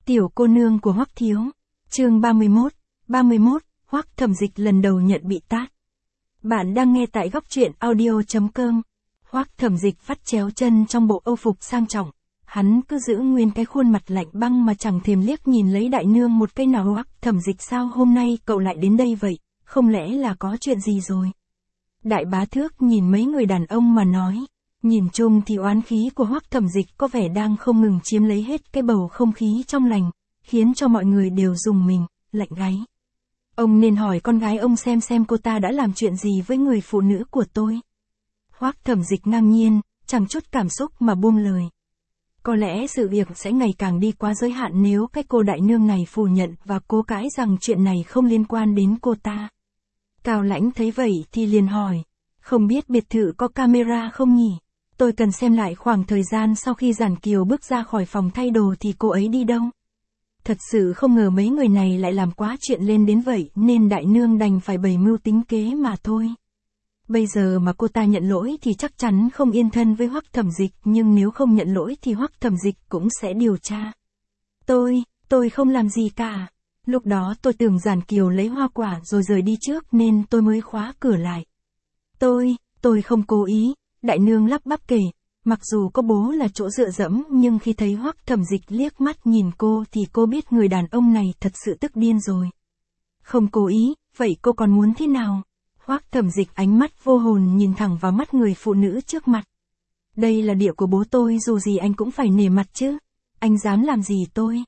Tiểu cô nương của Hoắc Thiếu. Chương 31, Hoắc Thẩm Dịch lần đầu nhận bị tát. Bạn đang nghe tại góc truyện audio.com. Hoắc Thẩm Dịch vắt chéo chân trong bộ âu phục sang trọng. Hắn cứ giữ nguyên cái khuôn mặt lạnh băng mà chẳng thèm liếc nhìn lấy đại nương một cái nào. Hoắc Thẩm Dịch, sao hôm nay cậu lại đến đây vậy, không lẽ là có chuyện gì rồi? Đại bá Thước nhìn mấy người đàn ông mà nói. Nhìn chung thì oán khí của Hoắc Thẩm Dịch có vẻ đang không ngừng chiếm lấy hết cái bầu không khí trong lành, khiến cho mọi người đều rùng mình, lạnh gáy. Ông nên hỏi con gái ông xem cô ta đã làm chuyện gì với người phụ nữ của tôi. Hoắc Thẩm Dịch ngang nhiên, chẳng chút cảm xúc mà buông lời. Có lẽ sự việc sẽ ngày càng đi quá giới hạn nếu cái cô đại nương này phủ nhận và cố cãi rằng chuyện này không liên quan đến cô ta. Cao Lãnh thấy vậy thì liền hỏi, không biết biệt thự có camera không nhỉ? Tôi cần xem lại khoảng thời gian sau khi Giản Kiều bước ra khỏi phòng thay đồ thì cô ấy đi đâu. Thật sự không ngờ mấy người này lại làm quá chuyện lên đến vậy nên đại nương đành phải bày mưu tính kế mà thôi. Bây giờ mà cô ta nhận lỗi thì chắc chắn không yên thân với Hoắc Thẩm Dịch, nhưng nếu không nhận lỗi thì Hoắc Thẩm Dịch cũng sẽ điều tra. Tôi không làm gì cả. Lúc đó tôi tưởng Giản Kiều lấy hoa quả rồi rời đi trước nên tôi mới khóa cửa lại. Tôi không cố ý. Đại nương lắp bắp kể, mặc dù có bố là chỗ dựa dẫm nhưng khi thấy Hoắc Thẩm Dịch liếc mắt nhìn cô thì cô biết người đàn ông này thật sự tức điên rồi. Không cố ý, vậy cô còn muốn thế nào? Hoắc Thẩm Dịch ánh mắt vô hồn nhìn thẳng vào mắt người phụ nữ trước mặt. Đây là địa của bố tôi, dù gì anh cũng phải nể mặt chứ. Anh dám làm gì tôi?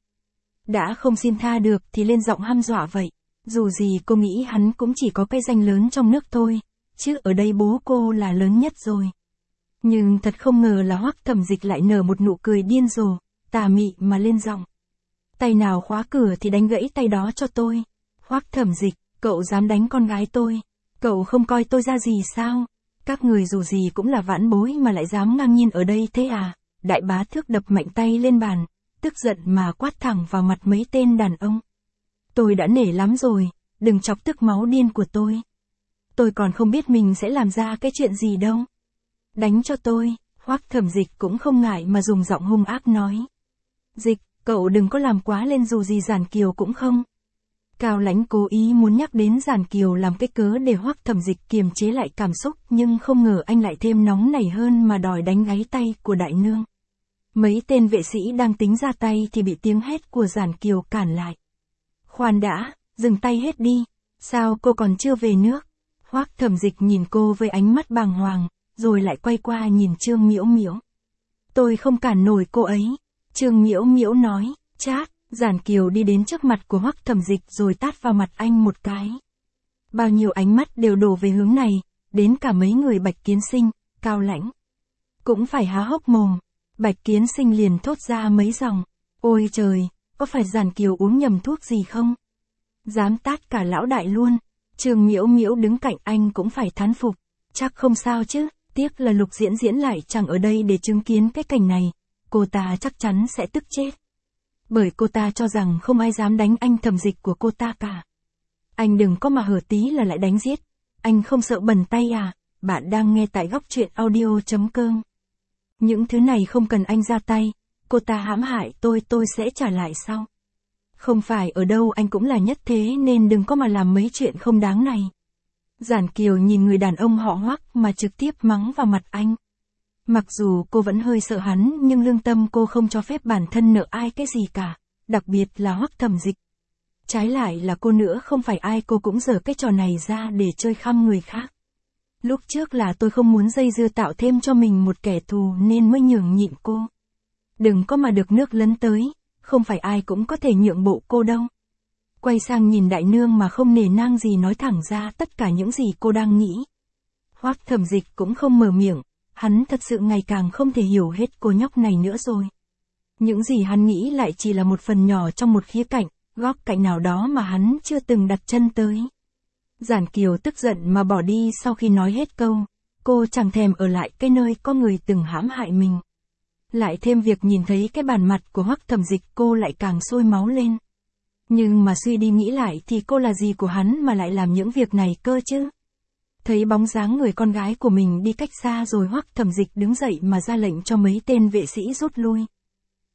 Đã không xin tha được thì lên giọng hăm dọa vậy. Dù gì cô nghĩ hắn cũng chỉ có cái danh lớn trong nước thôi, chứ ở đây bố cô là lớn nhất rồi. Nhưng thật không ngờ là Hoắc Thẩm Dịch lại nở một nụ cười điên rồ, tà mị mà lên giọng. Tay nào khóa cửa thì đánh gãy tay đó cho tôi. Hoắc Thẩm Dịch, cậu dám đánh con gái tôi? Cậu không coi tôi ra gì sao? Các người dù gì cũng là vãn bối mà lại dám ngang nhiên ở đây thế à? Đại bá Thước đập mạnh tay lên bàn, tức giận mà quát thẳng vào mặt mấy tên đàn ông. Tôi đã nể lắm rồi, đừng chọc tức máu điên của tôi. Tôi còn không biết mình sẽ làm ra cái chuyện gì đâu. Đánh cho tôi. Hoắc Thẩm Dịch cũng không ngại mà dùng giọng hung ác nói. Dịch, cậu đừng có làm quá lên, dù gì Giản Kiều cũng không. Cao Lãnh cố ý muốn nhắc đến Giản Kiều làm cái cớ để Hoắc Thẩm Dịch kiềm chế lại cảm xúc, nhưng không ngờ anh lại thêm nóng nảy hơn mà đòi đánh gáy tay của đại nương. Mấy tên vệ sĩ đang tính ra tay thì bị tiếng hét của Giản Kiều cản lại. Khoan đã, dừng tay hết đi. Sao cô còn chưa về nước? Hoắc Thẩm Dịch nhìn cô với ánh mắt bàng hoàng, rồi lại quay qua nhìn Trương Miễu Miễu. Tôi không cản nổi cô ấy. Trương Miễu Miễu nói, chát. Giản Kiều đi đến trước mặt của Hoắc Thẩm Dịch rồi tát vào mặt anh một cái. Bao nhiêu ánh mắt đều đổ về hướng này, đến cả mấy người Bạch Kiến Sinh, Cao Lãnh cũng phải há hốc mồm. Bạch Kiến Sinh liền thốt ra mấy dòng. Ôi trời, có phải Giản Kiều uống nhầm thuốc gì không? Dám tát cả lão đại luôn. Trương Miễu Miễu đứng cạnh anh cũng phải thán phục. Chắc không sao chứ, tiếc là Lục Diễn lại chẳng ở đây để chứng kiến cái cảnh này. Cô ta chắc chắn sẽ tức chết. Bởi cô ta cho rằng không ai dám đánh anh Thẩm Dịch của cô ta cả. Anh đừng có mà hở tí là lại đánh giết. Anh không sợ bẩn tay à? Bạn đang nghe tại góc truyện audio.com. Những thứ này không cần anh ra tay. Cô ta hãm hại tôi sẽ trả lại sau. Không phải ở đâu anh cũng là nhất thế nên đừng có mà làm mấy chuyện không đáng này. Giản Kiều nhìn người đàn ông họ Hoắc mà trực tiếp mắng vào mặt anh. Mặc dù cô vẫn hơi sợ hắn nhưng lương tâm cô không cho phép bản thân nợ ai cái gì cả, đặc biệt là Hoắc Thẩm Dịch. Trái lại là cô nữa, không phải ai cô cũng giở cái trò này ra để chơi khăm người khác. Lúc trước là tôi không muốn dây dưa tạo thêm cho mình một kẻ thù nên mới nhường nhịn cô. Đừng có mà được nước lấn tới, không phải ai cũng có thể nhượng bộ cô đâu. Quay sang nhìn đại nương mà không nể nang gì nói thẳng ra tất cả những gì cô đang nghĩ. Hoắc Thẩm Dịch cũng không mở miệng. Hắn thật sự ngày càng không thể hiểu hết cô nhóc này nữa rồi. Những gì hắn nghĩ lại chỉ là một phần nhỏ trong một khía cạnh, góc cạnh nào đó mà hắn chưa từng đặt chân tới. Giản Kiều tức giận mà bỏ đi sau khi nói hết câu. Cô chẳng thèm ở lại cái nơi có người từng hãm hại mình. Lại thêm việc nhìn thấy cái bản mặt của Hoắc Thẩm Dịch, cô lại càng sôi máu lên. Nhưng mà suy đi nghĩ lại thì cô là gì của hắn mà lại làm những việc này cơ chứ? Thấy bóng dáng người con gái của mình đi cách xa rồi Hoắc Thẩm Dịch đứng dậy mà ra lệnh cho mấy tên vệ sĩ rút lui.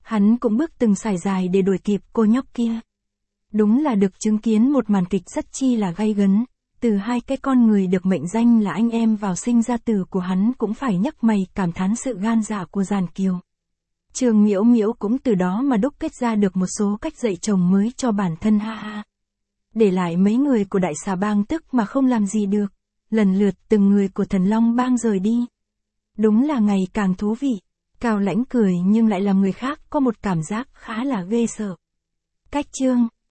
Hắn cũng bước từng sải dài để đuổi kịp cô nhóc kia. Đúng là được chứng kiến một màn kịch rất chi là gay gấn, từ hai cái con người được mệnh danh là anh em vào sinh ra tử của hắn cũng phải nhấc mày cảm thán sự gan dạ của Giàn Kiều. Trường Miễu Miễu cũng từ đó mà đúc kết ra được một số cách dạy chồng mới cho bản thân ha ha. Để lại mấy người của Đại Xà Bang tức mà không làm gì được, lần lượt từng người của Thần Long Bang rời đi. Đúng là ngày càng thú vị. Cao Lãnh cười nhưng lại làm người khác có một cảm giác khá là ghê sợ. Cách chương